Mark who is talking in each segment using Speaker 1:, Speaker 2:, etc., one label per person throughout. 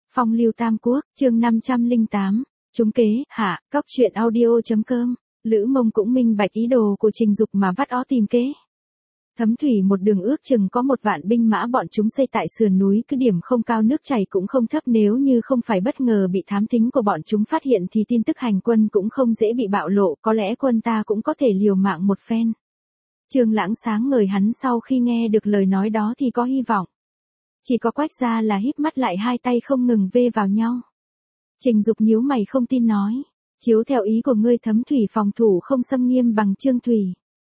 Speaker 1: Phong lưu tam quốc, chương 508, trúng kế, hạ, cóc truyện audio.com, Lữ Mông cũng minh bạch ý đồ của Trình Dục mà vắt óc tìm kế. Thấm thủy một đường ước chừng có 1 vạn binh mã bọn chúng xây tại sườn núi, cứ điểm không cao nước chảy cũng không thấp, nếu như không phải bất ngờ bị thám thính của bọn chúng phát hiện thì tin tức hành quân cũng không dễ bị bạo lộ, có lẽ quân ta cũng có thể liều mạng một phen. Trương Lãng sáng ngời hắn sau khi nghe được lời nói đó thì có hy vọng. Chỉ có Quách Gia là híp mắt lại, hai tay không ngừng vê vào nhau. Trình Dục nhíu mày không tin nói, chiếu theo ý của ngươi Thấm thủy phòng thủ không xâm nghiêm bằng Trương Thủy.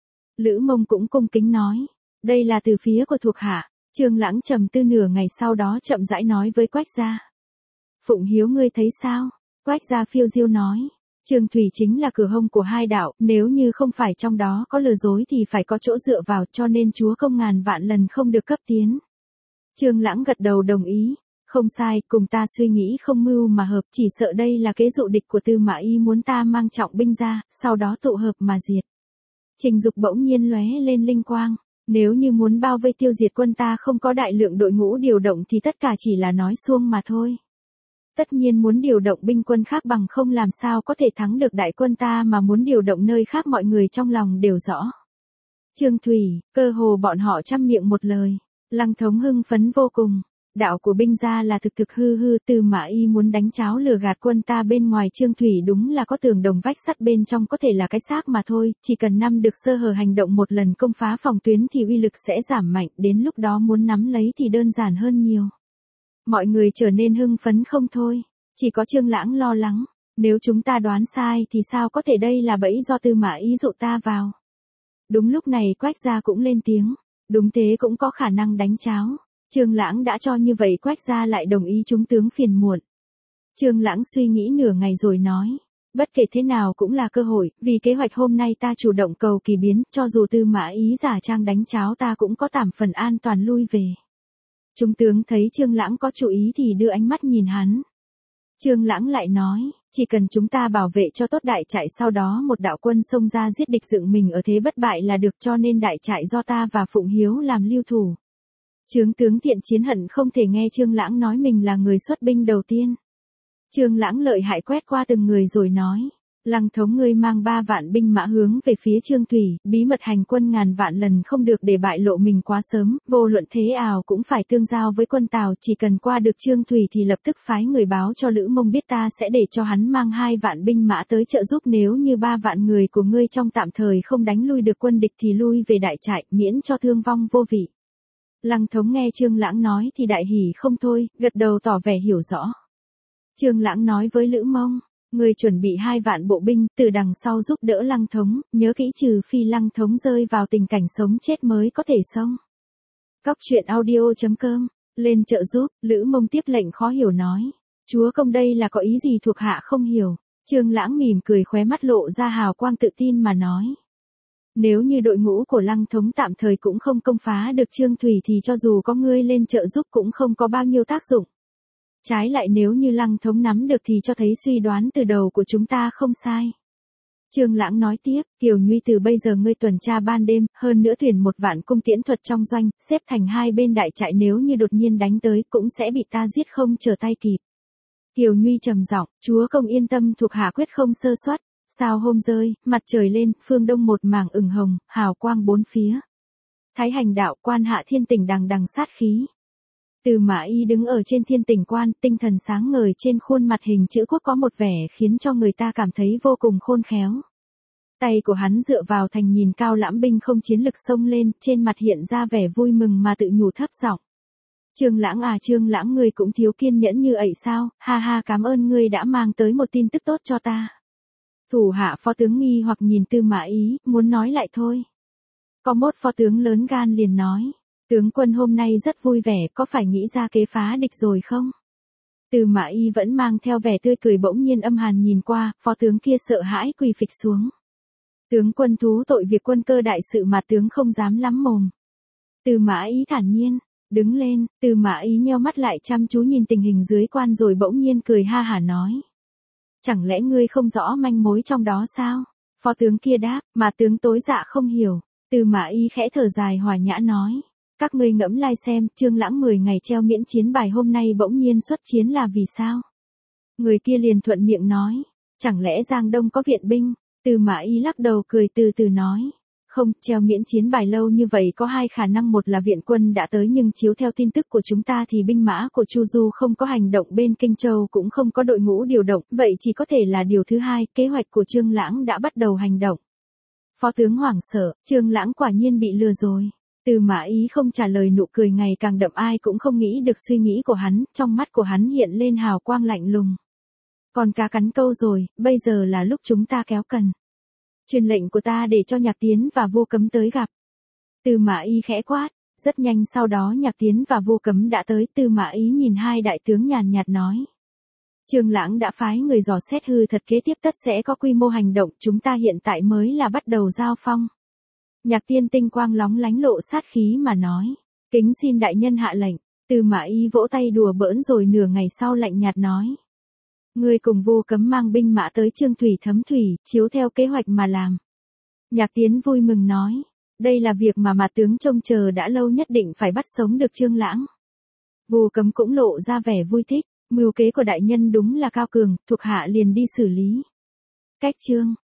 Speaker 1: Lữ Mông cũng cung kính nói, đây là từ phía của thuộc hạ. Trương Lãng trầm tư nửa ngày sau đó chậm rãi nói với Quách Gia. Phụng Hiếu ngươi thấy sao? Quách Gia phiêu diêu nói, Trương Thủy chính là cửa hông của hai đạo, nếu như không phải trong đó có lừa dối thì phải có chỗ dựa vào, cho nên chúa công ngàn vạn lần không được cấp tiến. Trương Lãng gật đầu đồng ý, không sai, cùng ta suy nghĩ không mưu mà hợp, chỉ sợ đây là kế dụ địch của Tư Mã Y muốn ta mang trọng binh ra, sau đó tụ hợp mà diệt. Trình Dục bỗng nhiên lóe lên linh quang, nếu như muốn bao vây tiêu diệt quân ta không có đại lượng đội ngũ điều động thì tất cả chỉ là nói suông mà thôi. Tất nhiên muốn điều động binh quân khác bằng không làm sao có thể thắng được đại quân ta, mà muốn điều động nơi khác mọi người trong lòng đều rõ. Trương Thủy, cơ hồ bọn họ trăm miệng một lời. Lăng Thống hưng phấn vô cùng, đạo của binh gia là thực thực hư hư, Tư Mã Y muốn đánh cháo lừa gạt quân ta bên ngoài, Trương Thủy đúng là có tường đồng vách sắt, bên trong có thể là cái xác mà thôi, chỉ cần năm được sơ hở hành động một lần công phá phòng tuyến thì uy lực sẽ giảm mạnh, đến lúc đó muốn nắm lấy thì đơn giản hơn nhiều. Mọi người trở nên hưng phấn không thôi, chỉ có Trương Lãng lo lắng, nếu chúng ta đoán sai thì sao có thể, đây là bẫy do Tư Mã Y dụ ta vào. Đúng lúc này Quách Gia cũng lên tiếng. Đúng thế, cũng có khả năng đánh cháo. Trương Lãng đã cho như vậy Quách Gia lại đồng ý, chúng tướng phiền muộn. Trương Lãng suy nghĩ nửa ngày rồi nói, bất kể thế nào cũng là cơ hội, vì kế hoạch hôm nay ta chủ động cầu kỳ biến, cho dù Tư Mã Y giả trang đánh cháo ta cũng có tạm phần an toàn lui về. Chúng tướng thấy Trương Lãng có chủ ý thì đưa ánh mắt nhìn hắn. Trương Lãng lại nói, chỉ cần chúng ta bảo vệ cho tốt đại trại, sau đó một đạo quân xông ra giết địch, dựng mình ở thế bất bại là được, cho nên đại trại do ta và Phụng Hiếu làm lưu thủ. Chướng tướng Thiện Chiến hận không thể nghe Trương Lãng nói mình là người xuất binh đầu tiên. Trương Lãng lợi hại quét qua từng người rồi nói, Lăng Thống ngươi mang 3 vạn binh mã hướng về phía Trương Thủy, bí mật hành quân ngàn vạn lần, không được để bại lộ mình quá sớm, vô luận thế ảo cũng phải tương giao với quân Tào, chỉ cần qua được Trương Thủy thì lập tức phái người báo cho Lữ Mông biết, ta sẽ để cho hắn mang 2 vạn binh mã tới trợ giúp, nếu như 3 vạn người của ngươi trong tạm thời không đánh lui được quân địch thì lui về đại trại, miễn cho thương vong vô vị. Lăng Thống nghe Trương Lãng nói thì đại hỉ không thôi, gật đầu tỏ vẻ hiểu rõ. Trương Lãng nói với Lữ Mông, người chuẩn bị 2 vạn bộ binh từ đằng sau giúp đỡ Lăng Thống, nhớ kỹ trừ phi Lăng Thống rơi vào tình cảnh sống chết mới có thể xông. Cóc truyện audio.com, lên trợ giúp. Lữ Mông tiếp lệnh khó hiểu nói, chúa công đây là có ý gì thuộc hạ không hiểu. Trương Lãng mỉm cười, khóe mắt lộ ra hào quang tự tin mà nói, nếu như đội ngũ của Lăng Thống tạm thời cũng không công phá được Trương Thủy thì cho dù có ngươi lên trợ giúp cũng không có bao nhiêu tác dụng. Trái lại nếu như Lăng Thống nắm được thì cho thấy suy đoán từ đầu của chúng ta không sai. Trương Lãng nói tiếp, Kiều Nhuy, từ bây giờ ngươi tuần tra ban đêm, hơn nữa thuyền 1 vạn cung tiễn thuật trong doanh, xếp thành 2 bên đại trại, nếu như đột nhiên đánh tới cũng sẽ bị ta giết không trở tay kịp. Kiều Nhuy trầm giọng, chúa công yên tâm, thuộc hạ quyết không sơ suất. Sao hôm rơi, mặt trời lên, phương đông một mảng ửng hồng, hào quang bốn phía. Thái Hành đạo, Quan Hạ Thiên Tỉnh đằng đằng sát khí. Tư Mã Y đứng ở trên Thiên Tỉnh quan, tinh thần sáng ngời, trên khuôn mặt hình chữ quốc có một vẻ khiến cho người ta cảm thấy vô cùng khôn khéo. Tay của hắn dựa vào thành, nhìn cao lãm binh không chiến lực xông lên, trên mặt hiện ra vẻ vui mừng mà tự nhủ thấp giọng. Trương Lãng à, Trương Lãng ngươi cũng thiếu kiên nhẫn như ậy sao, ha ha, cảm ơn ngươi đã mang tới một tin tức tốt cho ta. Thủ hạ phó tướng nghi hoặc nhìn Tư Mã Y, muốn nói lại thôi. Có một phó tướng lớn gan liền nói, tướng quân hôm nay rất vui vẻ, có phải nghĩ ra kế phá địch rồi không? Tư Mã Y vẫn mang theo vẻ tươi cười, bỗng nhiên âm hàn nhìn qua, phó tướng kia sợ hãi quỳ phịch xuống. Tướng quân thú tội việc quân cơ đại sự mà tướng không dám lắm mồm. Tư Mã Y thản nhiên, đứng lên. Tư Mã Y nheo mắt lại chăm chú nhìn tình hình dưới quan rồi bỗng nhiên cười ha hả nói, chẳng lẽ ngươi không rõ manh mối trong đó sao? Phó tướng kia đáp, mà tướng tối dạ không hiểu. Tư Mã Y khẽ thở dài hòa nhã nói, Các ngươi ngẫm lai xem, Trương Lãng 10 ngày treo miễn chiến bài hôm nay bỗng nhiên xuất chiến là vì sao? Người kia liền thuận miệng nói, chẳng lẽ Giang Đông có viện binh? Tư Mã Ý lắc đầu cười từ từ nói, không, treo miễn chiến bài lâu như vậy có hai khả năng, một là viện quân đã tới nhưng chiếu theo tin tức của chúng ta thì binh mã của Chu Du không có hành động bên Kinh Châu cũng không có đội ngũ điều động, vậy chỉ có thể là điều thứ hai, kế hoạch của Trương Lãng đã bắt đầu hành động. Phó tướng hoảng sợ, Trương Lãng quả nhiên bị lừa rồi. Tư Mã Ý không trả lời, nụ cười ngày càng đậm, ai cũng không nghĩ được suy nghĩ của hắn, trong mắt của hắn hiện lên hào quang lạnh lùng. Còn cá cắn câu rồi, bây giờ là lúc chúng ta kéo cần. Truyền lệnh của ta để cho Nhạc Tiến và Vô Cấm tới gặp. Tư Mã Ý khẽ quát, rất nhanh sau đó Nhạc Tiến và Vô Cấm đã tới. Tư Mã Ý nhìn hai đại tướng nhàn nhạt nói. Trương Lãng đã phái người dò xét hư thật, kế tiếp tất sẽ có quy mô hành động, chúng ta hiện tại mới là bắt đầu giao phong. Nhạc Tiên tinh quang lóng lánh lộ sát khí mà nói, kính xin đại nhân hạ lệnh. Tư Mã Ý vỗ tay đùa bỡn rồi nửa ngày sau lạnh nhạt nói. Ngươi cùng Vô Cấm mang binh mã tới Trương Thủy Thấm Thủy, chiếu theo kế hoạch mà làm. Nhạc Tiến vui mừng nói, đây là việc mà tướng trông chờ đã lâu, nhất định phải bắt sống được Trương Lãng. Vô Cấm cũng lộ ra vẻ vui thích, mưu kế của đại nhân đúng là cao cường, thuộc hạ liền đi xử lý. Cách chương